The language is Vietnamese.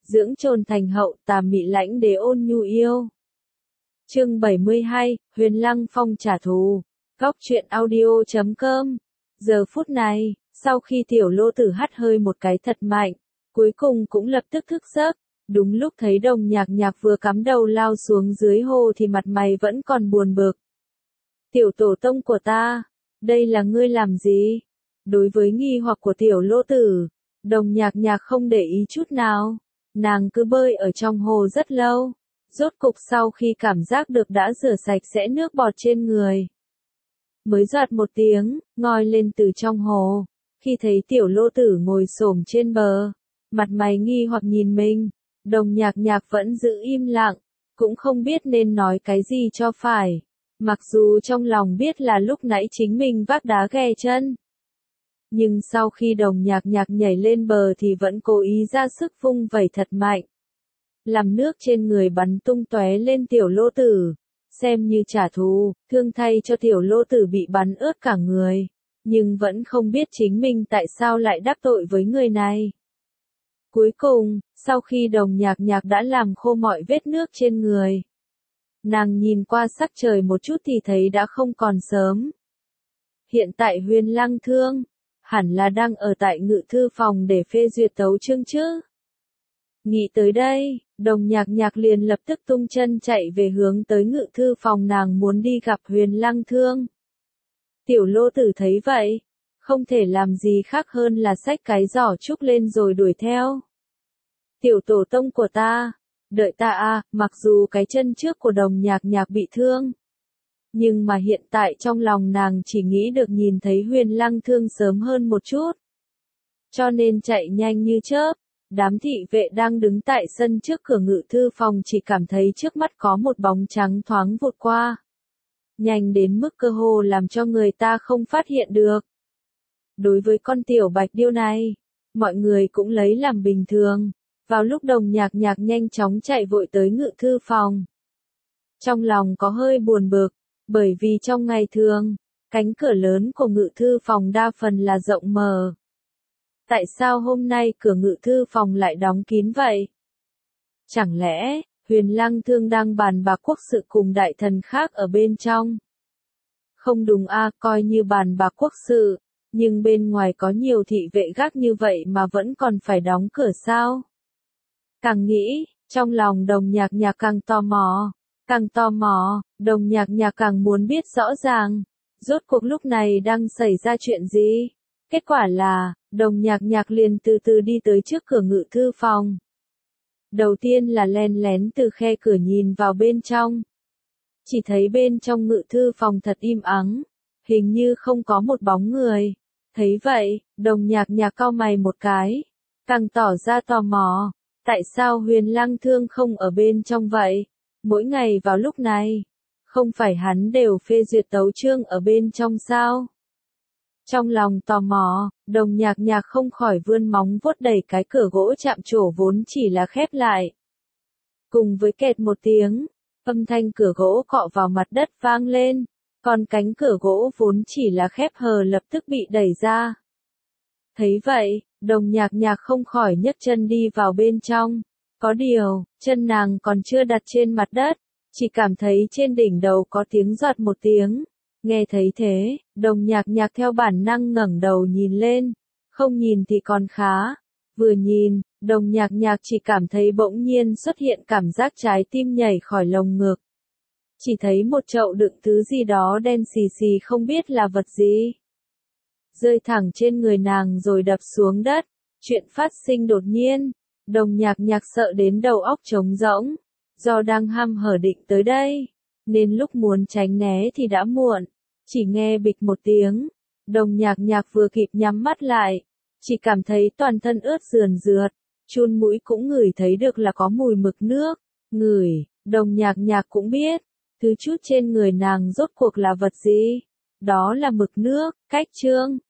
dưỡng trồn thành hậu, tà mị lãnh đế ôn nhu yêu. Chương 72, Huyền Lăng Phong trả thù. Góc truyện audio.com. Giờ phút này, sau khi tiểu lô tử hắt hơi một cái thật mạnh, cuối cùng cũng lập tức thức giấc. Đúng lúc thấy Đồng Nhạc Nhạc vừa cắm đầu lao xuống dưới hồ thì mặt mày vẫn còn buồn bực. Tiểu tổ tông của ta, đây là ngươi làm gì? Đối với nghi hoặc của tiểu lô tử, Đồng Nhạc Nhạc không để ý chút nào. Nàng cứ bơi ở trong hồ rất lâu. Rốt cục sau khi cảm giác được đã rửa sạch sẽ nước bọt trên người, mới giọt một tiếng, ngoi lên từ trong hồ. Khi thấy tiểu lô tử ngồi xổm trên bờ, mặt mày nghi hoặc nhìn mình, Đồng Nhạc Nhạc vẫn giữ im lặng, cũng không biết nên nói cái gì cho phải. Mặc dù trong lòng biết là lúc nãy chính mình vác đá ghè chân, nhưng sau khi Đồng Nhạc Nhạc nhảy lên bờ thì vẫn cố ý ra sức vung vẩy thật mạnh, làm nước trên người bắn tung tóe lên tiểu lô tử, xem như trả thù. Thương thay cho tiểu lô tử bị bắn ướt cả người, nhưng vẫn không biết chính mình tại sao lại đắc tội với người này. Cuối cùng, sau khi Đồng Nhạc Nhạc đã làm khô mọi vết nước trên người, nàng nhìn qua sắc trời một chút thì thấy đã không còn sớm. Hiện tại Huyền Lăng Thương hẳn là đang ở tại ngự thư phòng để phê duyệt tấu chương chứ. Nghĩ tới đây, Đồng Nhạc Nhạc liền lập tức tung chân chạy về hướng tới ngự thư phòng, nàng muốn đi gặp Huyền Lăng Thương. Tiểu lô tử thấy vậy, không thể làm gì khác hơn là xách cái giỏ trúc lên rồi đuổi theo. Tiểu tổ tông của ta, đợi ta à. Mặc dù cái chân trước của Đồng Nhạc Nhạc bị thương, nhưng mà hiện tại trong lòng nàng chỉ nghĩ được nhìn thấy Huyền Lăng Thương sớm hơn một chút, cho nên chạy nhanh như chớp. Đám thị vệ đang đứng tại sân trước cửa ngự thư phòng chỉ cảm thấy trước mắt có một bóng trắng thoáng vụt qua, nhanh đến mức cơ hồ làm cho người ta không phát hiện được. Đối với con tiểu bạch điêu này, mọi người cũng lấy làm bình thường. Vào lúc Đồng Nhạc Nhạc nhanh chóng chạy vội tới ngự thư phòng, trong lòng có hơi buồn bực, bởi vì trong ngày thường, cánh cửa lớn của ngự thư phòng đa phần là rộng mở. Tại sao hôm nay cửa ngự thư phòng lại đóng kín vậy? Chẳng lẽ, Huyền Lăng Thương đang bàn bạc quốc sự cùng đại thần khác ở bên trong? Không đúng a, coi như bàn bạc quốc sự, nhưng bên ngoài có nhiều thị vệ gác như vậy mà vẫn còn phải đóng cửa sao? Càng nghĩ, trong lòng Đồng Nhạc Nhạc càng tò mò, Đồng Nhạc Nhạc càng muốn biết rõ ràng, rốt cuộc lúc này đang xảy ra chuyện gì? Kết quả là, Đồng Nhạc Nhạc liền từ từ đi tới trước cửa ngự thư phòng. Đầu tiên là len lén từ khe cửa nhìn vào bên trong. Chỉ thấy bên trong ngự thư phòng thật im ắng, hình như không có một bóng người. Thấy vậy, Đồng Nhạc Nhạc cau mày một cái, càng tỏ ra tò mò, tại sao Huyền Lăng Thương không ở bên trong vậy? Mỗi ngày vào lúc này, không phải hắn đều phê duyệt tấu chương ở bên trong sao? Trong lòng tò mò, Đồng Nhạc Nhạc không khỏi vươn móng vuốt đẩy cái cửa gỗ chạm trổ vốn chỉ là khép lại. Cùng với kẹt một tiếng, âm thanh cửa gỗ cọ vào mặt đất vang lên, còn cánh cửa gỗ vốn chỉ là khép hờ lập tức bị đẩy ra. Thấy vậy, Đồng Nhạc Nhạc không khỏi nhấc chân đi vào bên trong. Có điều, chân nàng còn chưa đặt trên mặt đất, chỉ cảm thấy trên đỉnh đầu có tiếng giọt một tiếng. Nghe thấy thế, Đồng Nhạc Nhạc theo bản năng ngẩng đầu nhìn lên, không nhìn thì còn khá. Vừa nhìn, Đồng Nhạc Nhạc chỉ cảm thấy bỗng nhiên xuất hiện cảm giác trái tim nhảy khỏi lồng ngực. Chỉ thấy một chậu đựng thứ gì đó đen xì xì không biết là vật gì, rơi thẳng trên người nàng rồi đập xuống đất. Chuyện phát sinh đột nhiên, Đồng Nhạc Nhạc sợ đến đầu óc trống rỗng, do đang hăm hở định tới đây, nên lúc muốn tránh né thì đã muộn. Chỉ nghe bịch một tiếng, Đồng Nhạc Nhạc vừa kịp nhắm mắt lại, chỉ cảm thấy toàn thân ướt rườn rượt, chun mũi cũng ngửi thấy được là có mùi mực nước. Ngửi, Đồng Nhạc Nhạc cũng biết, thứ chút trên người nàng rốt cuộc là vật gì. Đó là mực nước. Cách chương